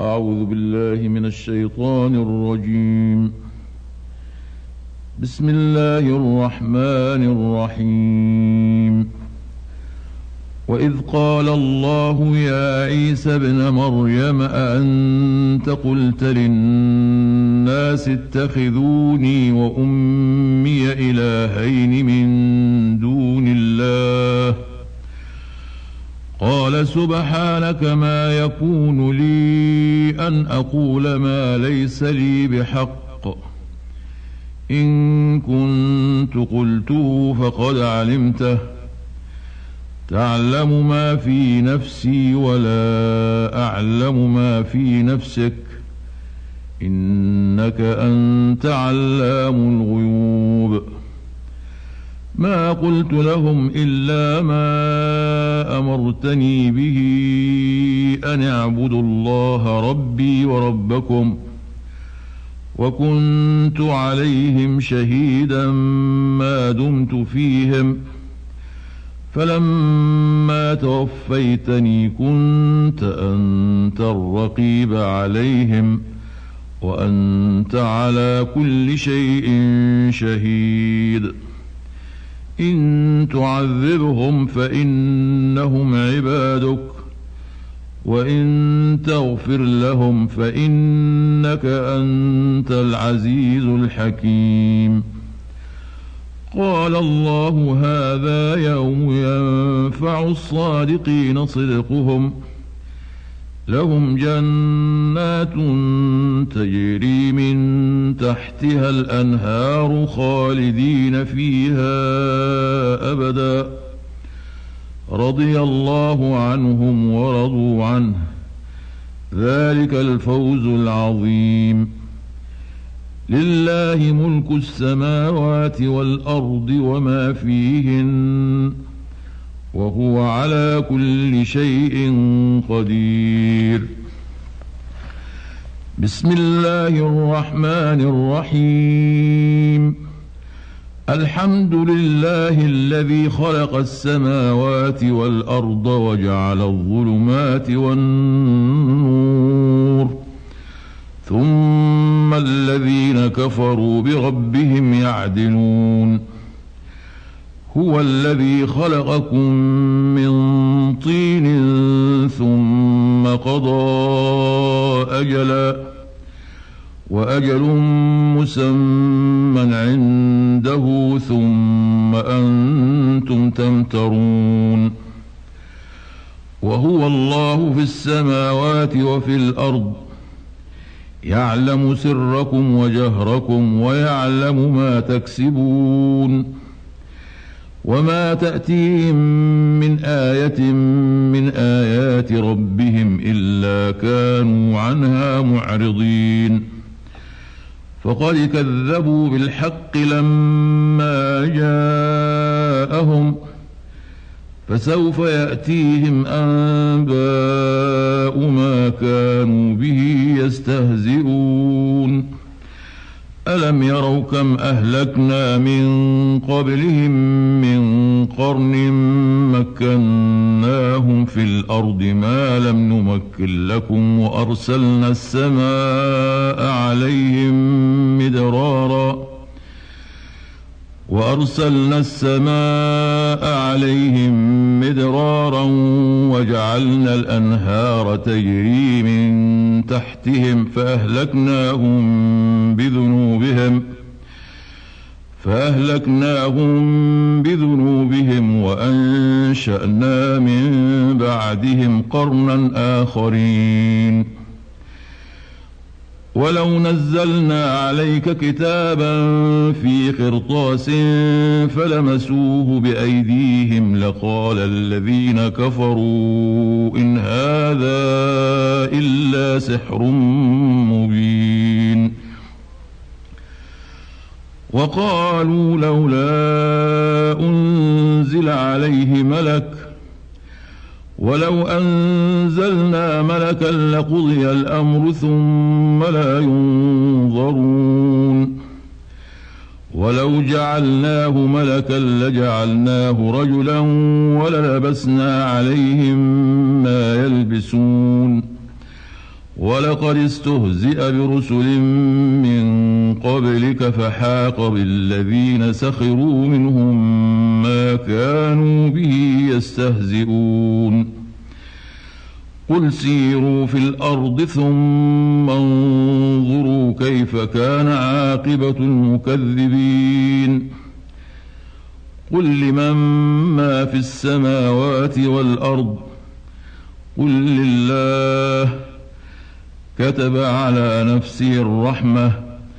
أعوذ بالله من الشيطان الرجيم. بسم الله الرحمن الرحيم. وإذ قال الله يا عيسى ابن مريم أأنت قلت للناس اتخذوني وأمي إلهين من دون الله قال سبحانك ما يكون لي أن أقول ما ليس لي بحق إن كنت قلته فقد علمته تعلم ما في نفسي ولا أعلم ما في نفسك إنك أنت علام الغيوب. ما قلت لهم إلا ما أمرتني به أن اعبدوا الله ربي وربكم وكنت عليهم شهيدا ما دمت فيهم فلما توفيتني كنت أنت الرقيب عليهم وأنت على كل شيء شهيد. إن تعذبهم فإنهم عبادك وإن تغفر لهم فإنك أنت العزيز الحكيم. قال الله هذا يوم ينفع الصادقين صدقهم لهم جنات تجري من تحتها الأنهار خالدين فيها أبدا رضي الله عنهم ورضوا عنه ذلك الفوز العظيم. لله ملك السماوات والأرض وما فيهن وهو على كل شيء قدير. بسم الله الرحمن الرحيم. الحمد لله الذي خلق السماوات والأرض وجعل الظلمات والنور ثم الذين كفروا بربهم يعدلون. هو الذي خلقكم من طين ثم قضى أجلا وأجل مسمى عنده ثم أنتم تمترون. وهو الله في السماوات وفي الأرض يعلم سركم وجهركم ويعلم ما تكسبون. وما تأتيهم من آية من آيات ربهم إلا كانوا عنها معرضين. فقد كذبوا بالحق لما جاءهم فسوف يأتيهم أنباء ما كانوا به يستهزئون. ألم يروا كم أهلكنا من قبلهم من قرن مكناهم في الأرض ما لم نمكن لكم وأرسلنا السماء عليهم مدرارا وجعلنا الأنهار تجري من تحتهم فأهلكناهم بذنوبهم وأنشأنا من بعدهم قرنا آخرين. ولو نزلنا عليك كتابا في قرطاس فلمسوه بأيديهم لقال الذين كفروا إن هذا إلا سحر مبين. وقالوا لولا أنزل عليه ملك ولو أنزلنا ملكا لقضي الأمر ثم لا ينظرون. ولو جعلناه ملكا لجعلناه رجلا وللبسنا عليهم ما يلبسون. ولقد استهزئ برسل من قبلك فحاق بالذين سخروا منهم ما كانوا به يستهزئون قل سيروا في الأرض ثم انظروا كيف كان عاقبة المكذبين قل لمن ما في السماوات والأرض قل لله كتب على نفسه الرحمة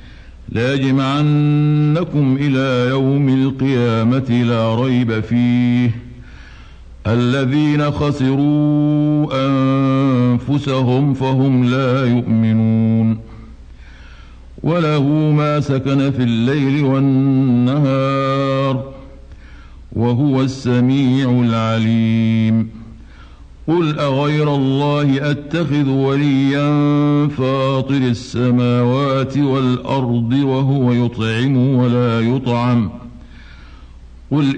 ليجمعنكم إلى يوم القيامة لا ريب فيه الذين خسروا أنفسهم فهم لا يؤمنون وله ما سكن في الليل والنهار وهو السميع العليم قل أغير الله أتخذ وليا فاطر السماوات والأرض وهو يطعم ولا يطعم قل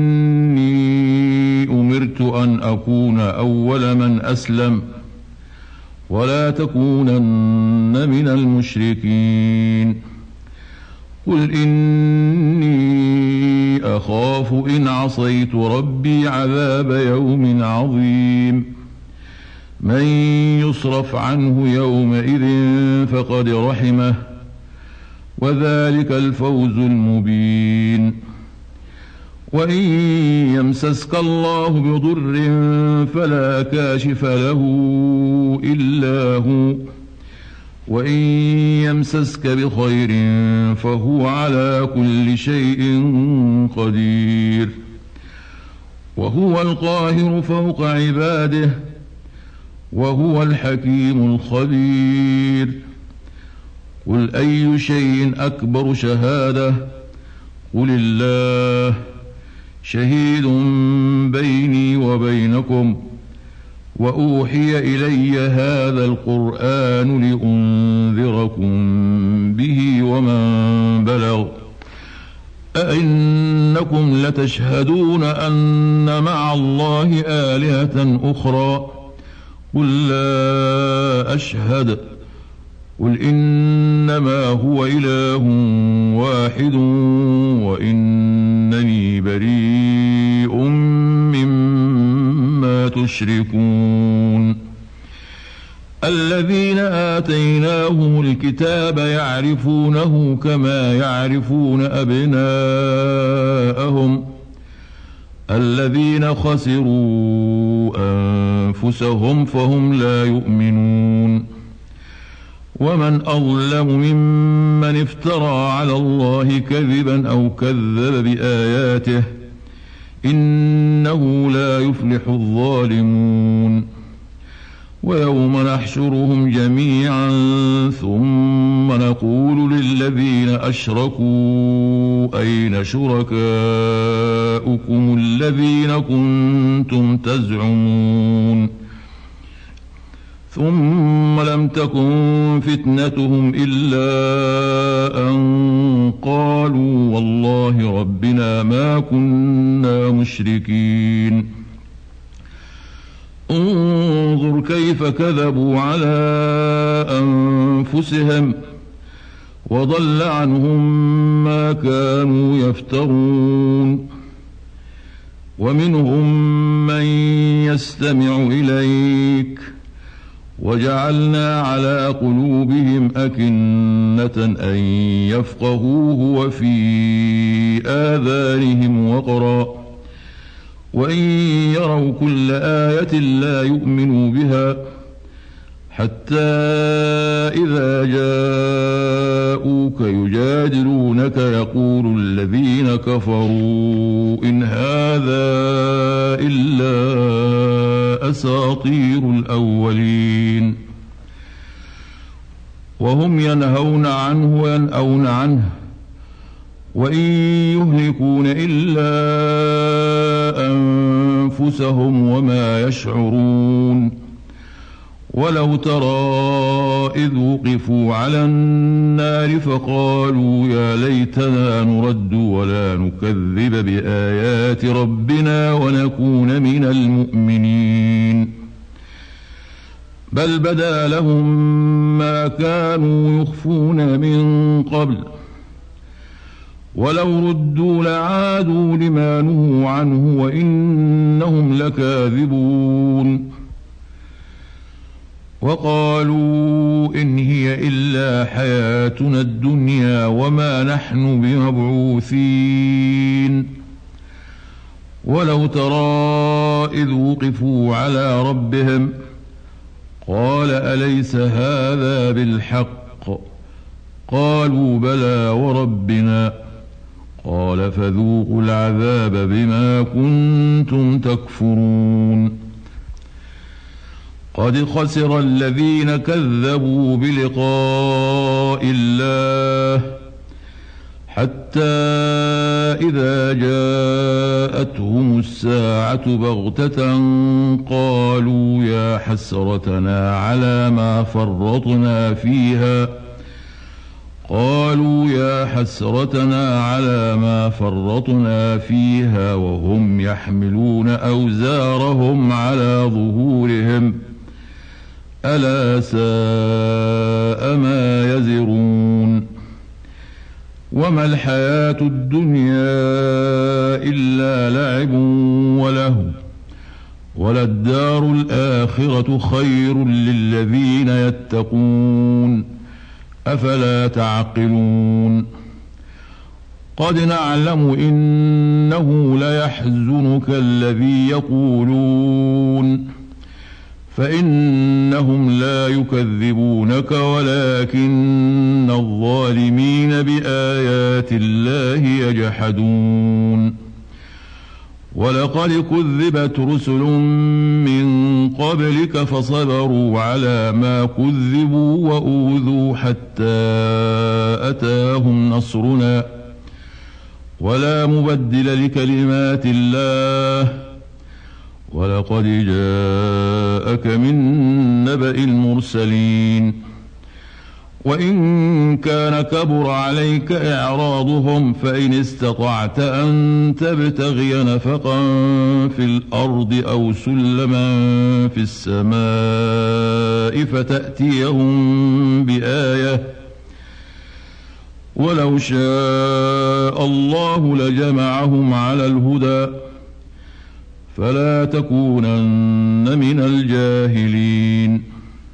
إني أمرت أن أكون أول من أسلم ولا تكونن من المشركين قل إني أخاف إن عصيت ربي عذاب يوم عظيم من يصرف عنه يومئذ فقد رحمه وذلك الفوز المبين وإن يمسسك الله بضر فلا كاشف له إلا هو وإن يمسسك بخير فهو على كل شيء قدير وهو القاهر فوق عباده وهو الحكيم الخبير قل أي شيء أكبر شهادة قل الله شهيد بيني وبينكم وأوحي إلي هذا القرآن لأنذركم به ومن بلغ أئنكم لتشهدون أن مع الله آلهة أخرى قل لا أشهد قل إنما هو إله واحد وإنني بريء مما تشركون الذين آتيناهم الكتاب يعرفونه كما يعرفون أبناءهم الذين خسروا أنفسهم فهم لا يؤمنون ومن أظلم ممن افترى على الله كذبا أو كذب بآياته إنه لا يفلح الظالمون ويوم نحشرهم جميعا ثم نقول للذين أشركوا أين شركاؤكم الذين كنتم تزعمون ثم لم تكن فتنتهم إلا أن قالوا والله ربنا ما كنا مشركين انظر كيف كذبوا على أنفسهم وضل عنهم ما كانوا يفترون ومنهم من يستمع إليك وجعلنا على قلوبهم أكنة أن يفقهوه وفي آذانهم وقرا وإن يروا كل آية لا يؤمنوا بها حتى إذا جاءوك يجادلونك يقول الذين كفروا إن هذا إلا أساطير الأولين وهم ينهون عنه وينأون عنه وإن يهلكون إلا أنفسهم وما يشعرون ولو ترى إذ وقفوا على النار فقالوا يا ليتنا نرد ولا نكذب بآيات ربنا ونكون من المؤمنين بل بدا لهم ما كانوا يخفون من قبل ولو ردوا لعادوا لما نهوا عنه وإنهم لكاذبون وقالوا إن هي إلا حياتنا الدنيا وما نحن بمبعوثين ولو ترى إذ وقفوا على ربهم قال أليس هذا بالحق قالوا بلى وربنا قال فذوقوا العذاب بما كنتم تكفرون قد خسر الذين كذبوا بلقاء الله حتى إذا جاءتهم الساعة بغتة قالوا يا حسرتنا على ما فرطنا فيها وهم يحملون أوزارهم على ظهورهم ألا ساء ما يزرون وما الحياة الدنيا إلا لعب ولهو وللدار الآخرة خير للذين يتقون أفلا تعقلون قد نعلم إنه ليحزنك الذي يقولون فإنهم لا يكذبونك ولكن الظالمين بآيات الله يجحدون ولقد كذبت رسل من قبلك فصبروا على ما كذبوا وأوذوا حتى أتاهم نصرنا ولا مبدل لكلمات الله ولقد جاءك من نبأ المرسلين وإن كان كبر عليك إعراضهم فإن استطعت أن تبتغي نفقا في الأرض أو سلما في السماء فتأتيهم بآية ولو شاء الله لجمعهم على الهدى فلا تكونن من الجاهلين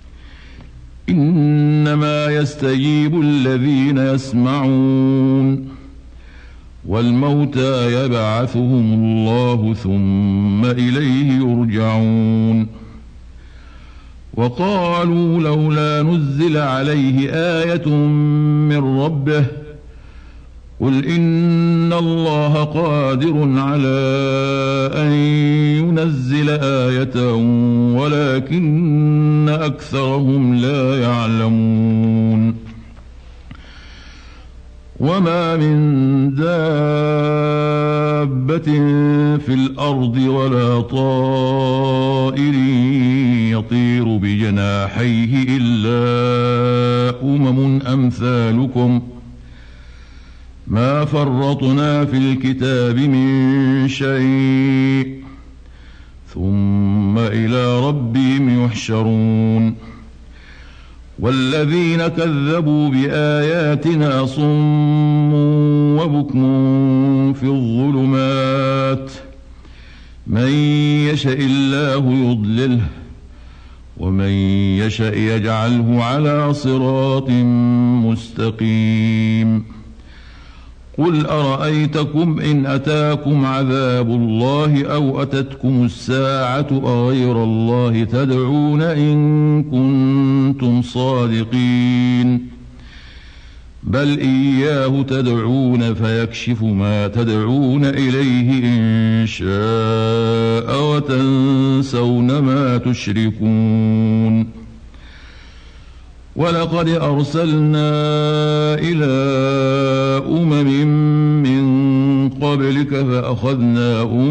إنما يستجيب الذين يسمعون والموتى يبعثهم الله ثم إليه يرجعون وقالوا لولا نزل عليه آية من ربه قل إن الله قادر على أن ينزل آية ولكن أكثرهم لا يعلمون وما من دابة في الأرض ولا طائر يطير بجناحيه إلا أمثالكم ما فرطنا في الكتاب من شيء ثم إلى ربهم يحشرون والذين كذبوا بآياتنا صم وبكم في الظلمات من يشاء الله يضلله ومن يشاء يجعله على صراط مستقيم قل أرأيتكم إن أتاكم عذاب الله أو أتتكم الساعة أغير الله تدعون إن كنتم صادقين بل إياه تدعون فيكشف ما تدعون إليه إن شاء وتنسون ما تشركون ولقد أرسلنا إلى من قبلك فأخذناهم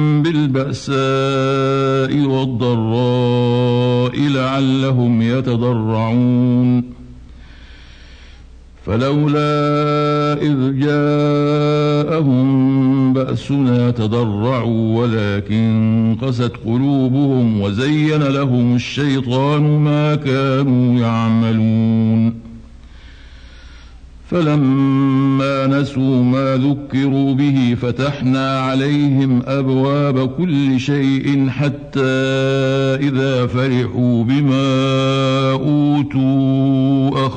بالبأساء والضراء لعلهم يتضرعون فلولا إذ جاءهم بأسنا تضرعوا ولكن قست قلوبهم وزين لهم الشيطان ما كانوا يعملون فلما نسوا ما ذكروا به فتحنا عليهم أبواب كل شيء حتى إذا فرحوا بما أوتوا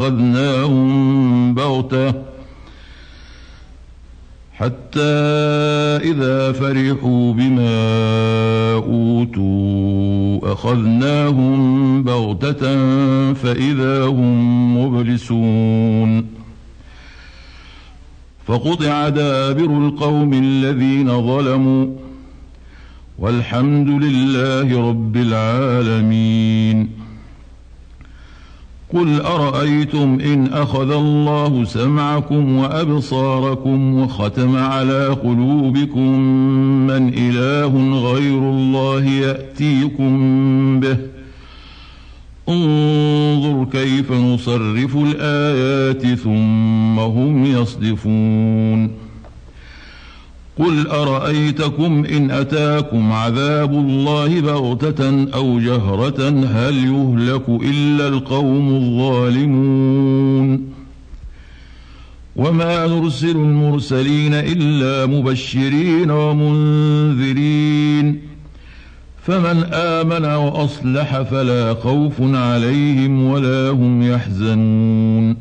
أخذناهم بغتة فإذا هم مبلسون فقطع دابر القوم الذين ظلموا والحمد لله رب العالمين. قل أرأيتم إن أخذ الله سمعكم وأبصاركم وختم على قلوبكم من إله غير الله يأتيكم به انظر كيف نصرف الآيات ثم هم يصدفون. قل أرأيتكم إن أتاكم عذاب الله بغتة أو جهرة هل يهلك إلا القوم الظالمون. وما نرسل المرسلين إلا مبشرين ومنذرين فمن آمن وأصلح فلا خوف عليهم ولا هم يحزنون.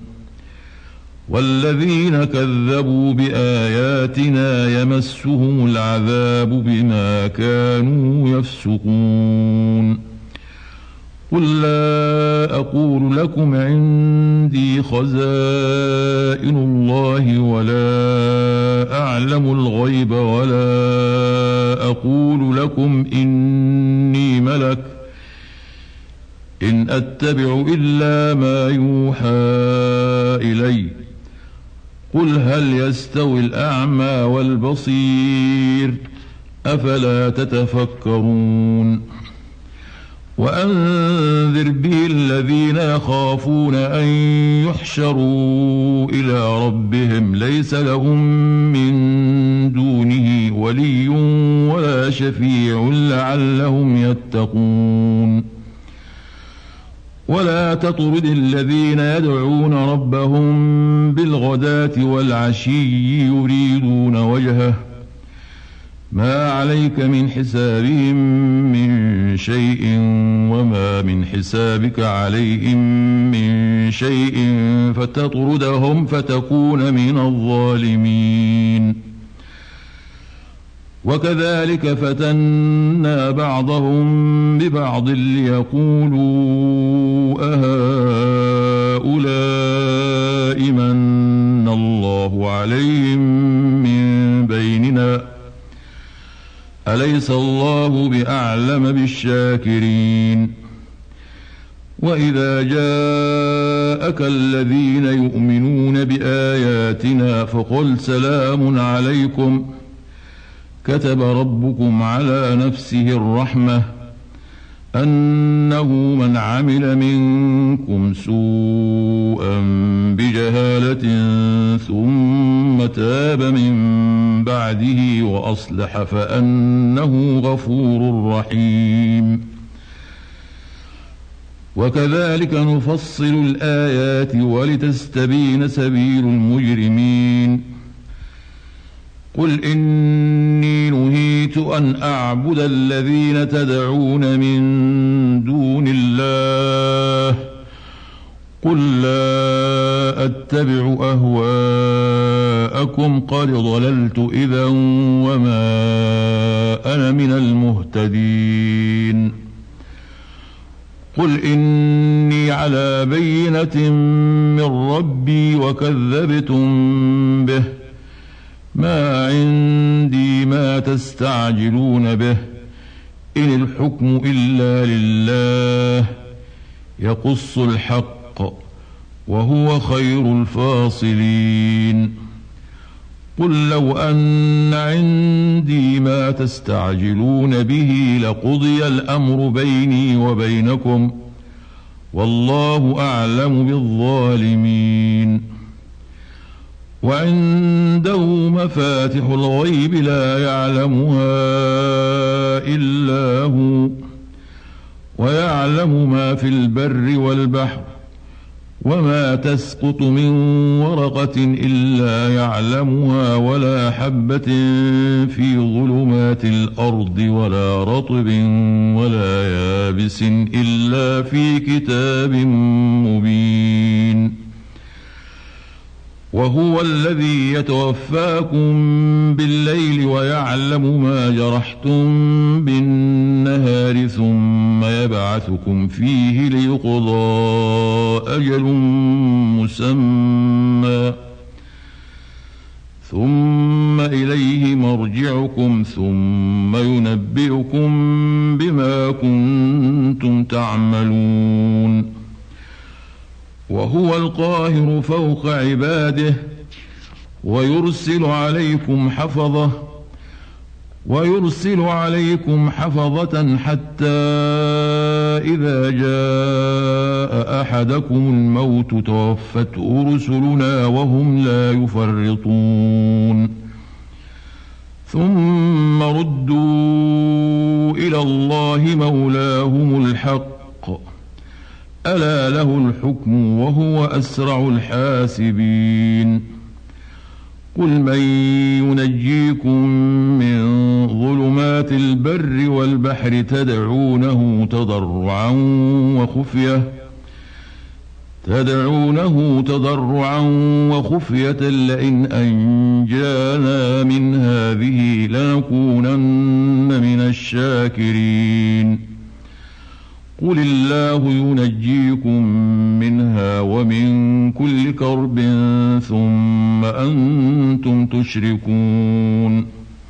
والذين كذبوا بآياتنا يمسهم العذاب بما كانوا يفسقون. قل لا أقول لكم عندي خزائن الله ولا أعلم الغيب ولا أقول لكم إني ملك إن أتبع إلا ما يوحى إلي قل هل يستوي الأعمى والبصير أفلا تتفكرون. وأنذر به الذين يخافون أن يحشروا إلى ربهم ليس لهم من دونه ولي ولا شفيع لعلهم يتقون. ولا تطرد الذين يدعون ربهم بالغداة والعشي يريدون وجهه ما عليك من حسابهم من شيء وما من حسابك عليهم من شيء فتطردهم فتكون من الظالمين. وكذلك فتنا بعضهم ببعض ليقولوا أهؤلاء من الله عليهم من بيننا أليس الله بأعلم بالشاكرين. وإذا جاءك الذين يؤمنون بآياتنا فقل سلام عليكم كتب ربكم على نفسه الرحمة أنه من عمل منكم سوءا بجهالة ثم تاب من بعده وأصلح فأنه غفور رحيم. وكذلك نفصل الآيات ولتستبين سبيل المجرمين. قل إني نهيت أن أعبد الذين تدعون من دون الله قل لا أتبع أهواءكم قد ضللت إذا وما أنا من المهتدين. قل إني على بينة من ربي وكذبتم به ما عندي ما تستعجلون به إن الحكم إلا لله يقص الحق وهو خير الفاصلين. قل لو أن عندي ما تستعجلون به لقضي الأمر بيني وبينكم والله أعلم بالظالمين. وعنده مفاتح الغيب لا يعلمها إلا هو ويعلم ما في البر والبحر وما تسقط من ورقة إلا يعلمها ولا حبة في ظلمات الأرض ولا رطب ولا يابس إلا في كتاب مبين وهو الذي يتوفاكم بالليل ويعلم ما جرحتم بالنهار ثم يبعثكم فيه ليقضى أجل مسمى ثم إليه مرجعكم ثم ينبئكم بما كنتم تعملون وهو القاهر فوق عباده ويرسل عليكم حفظة حتى إذا جاء أحدكم الموت توفته رسلنا وهم لا يفرطون ثم ردوا إلى الله مولاهم الحق ألا له الحكم وهو أسرع الحاسبين قل من ينجيكم من ظلمات البر والبحر تدعونه تضرعا وخفية لئن أنجانا من هذه لنكونن من الشاكرين قل الله ينجيكم منها ومن كل كرب ثم أنتم تشركون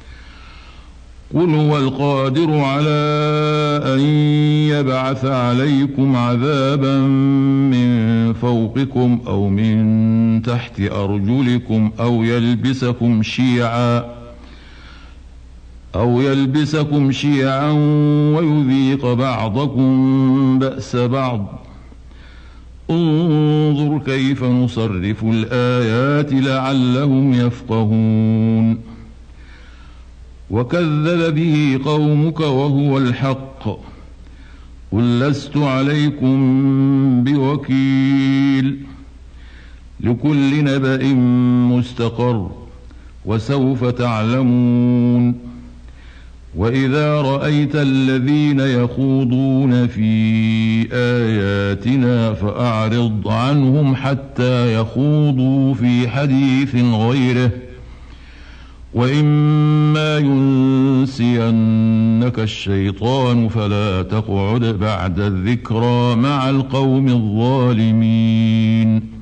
قل هو القادر على أن يبعث عليكم عذابا من فوقكم أو من تحت أرجلكم أو يلبسكم شيعا ويذيق بعضكم بأس بعض انظر كيف نصرف الآيات لعلهم يفقهون وكذب به قومك وهو الحق قل لست عليكم بوكيل لكل نبأ مستقر وسوف تعلمون وإذا رأيت الذين يخوضون في آياتنا فأعرض عنهم حتى يخوضوا في حديث غيره وإما ينسينك الشيطان فلا تقعد بعد الذكرى مع القوم الظالمين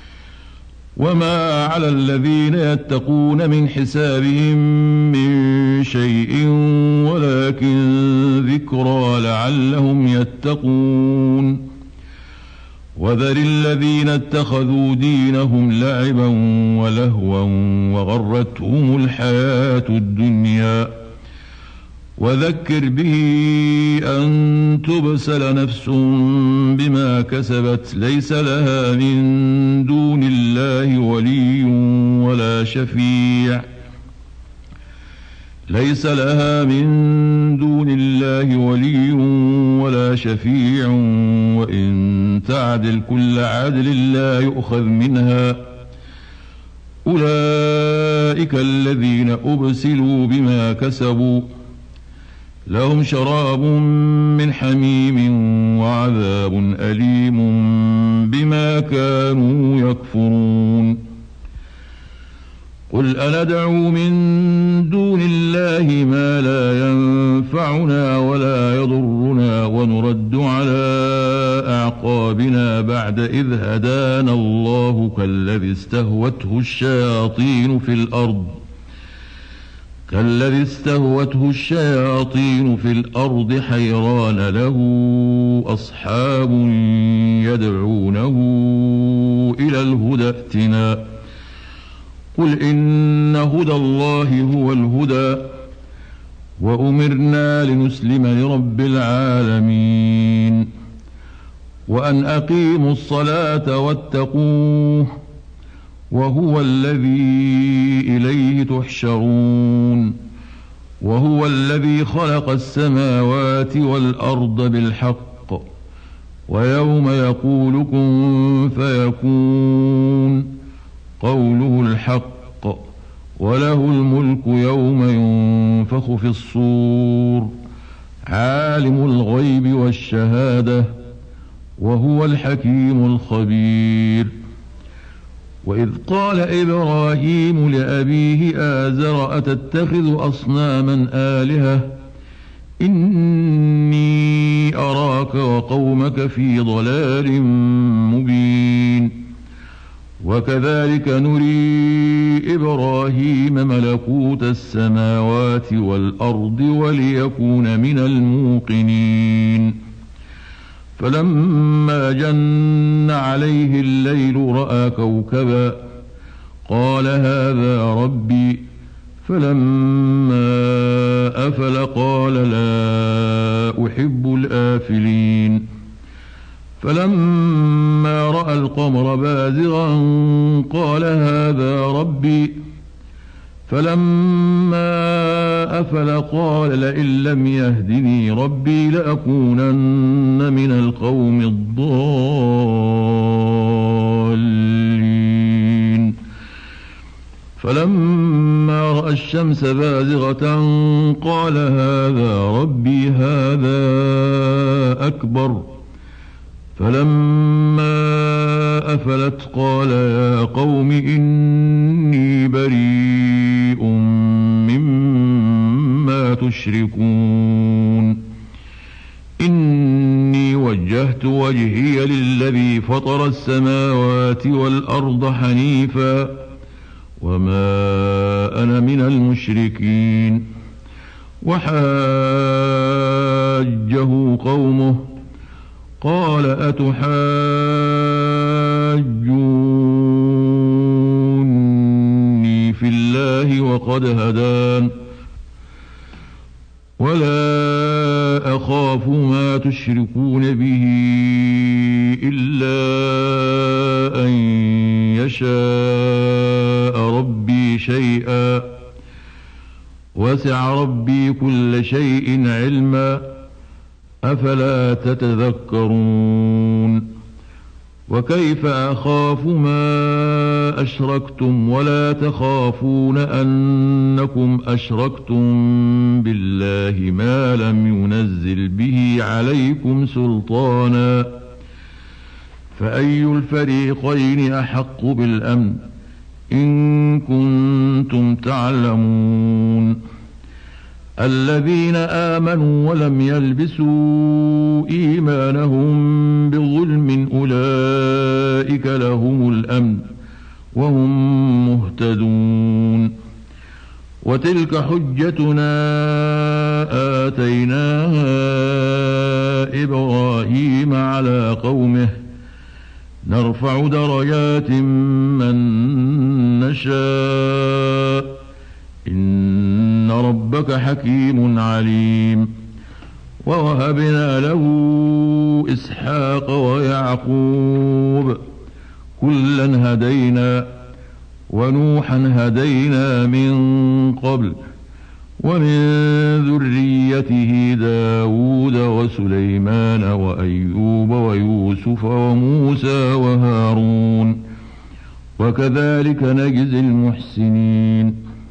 وما على الذين يتقون من حسابهم من شيء ولكن ذكرى لعلهم يتقون وذر الذين اتخذوا دينهم لعبا ولهوا وغرتهم الحياة الدنيا وذكر به أن تبسل نفس بما كسبت ليس لها من دون الله ولي ولا شفيع وإن تعدل كل عدل لا يؤخذ منها أولئك الذين أبسلوا بما كسبوا لهم شراب من حميم وعذاب أليم بما كانوا يكفرون قل أندعو من دون الله ما لا ينفعنا ولا يضرنا ونرد على أعقابنا بعد إذ هدانا الله كالذي استهوته الشياطين في الأرض حيران له أصحاب يدعونه إلى الهدى ائتنا قل إن هدى الله هو الهدى وأمرنا لنسلم لرب العالمين وأن أقيموا الصلاة واتقوه وهو الذي إليه تحشرون وهو الذي خلق السماوات والأرض بالحق ويوم يقول كن فيكون قوله الحق وله الملك يوم ينفخ في الصور عالم الغيب والشهادة وهو الحكيم الخبير وإذ قال إبراهيم لأبيه آزر أتتخذ أصناما آلهة إني أراك وقومك في ضلال مبين وكذلك نري إبراهيم ملكوت السماوات والأرض وليكون من الموقنين فلما جن عليه الليل رأى كوكبا قال هذا ربي فلما أفل قال لا أحب الآفلين فلما رأى القمر بازغا قال هذا ربي فلما أفل قال لئن لم يهدني ربي لأكونن من القوم الضالين فلما رأى الشمس بازغة قال هذا ربي هذا أكبر فلما أفلت قال يا قوم إني بريء مما تشركون إني وجهت وجهي للذي فطر السماوات والأرض حنيفا وما أنا من المشركين وحاجه قومه قال أتحاجوني في الله وقد هدان ولا أخاف ما تشركون به إلا أن يشاء ربي شيئا وسع ربي كل شيء علما أفلا تتذكرون وكيف أخاف ما أشركتم ولا تخافون أنكم أشركتم بالله ما لم ينزل به عليكم سلطانا فأي الفريقين أحق بالأمن إن كنتم تعلمون الذين آمنوا ولم يلبسوا إيمانهم بظلم أولئك لهم الأمن وهم مهتدون وتلك حجتنا آتيناها إبراهيم على قومه نرفع درجات من نشاء إن ربك حكيم عليم ووهبنا له إسحاق ويعقوب كلا هدينا ونوحا هدينا من قبل ومن ذريته داود وسليمان وأيوب ويوسف وموسى وهارون وكذلك نجزي المحسنين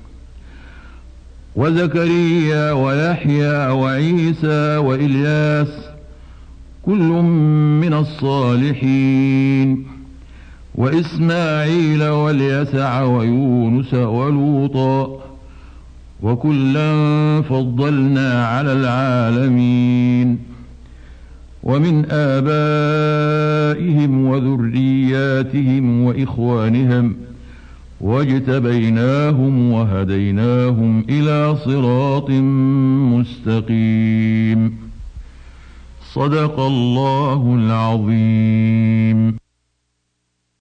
وزكريا ويحيى وعيسى وإلياس كل من الصالحين وإسماعيل واليسع ويونس ولوطا وكلا فضلنا على العالمين ومن آبائهم وذرياتهم وإخوانهم واجتبيناهم وهديناهم إلى صراط مستقيم صدق الله العظيم.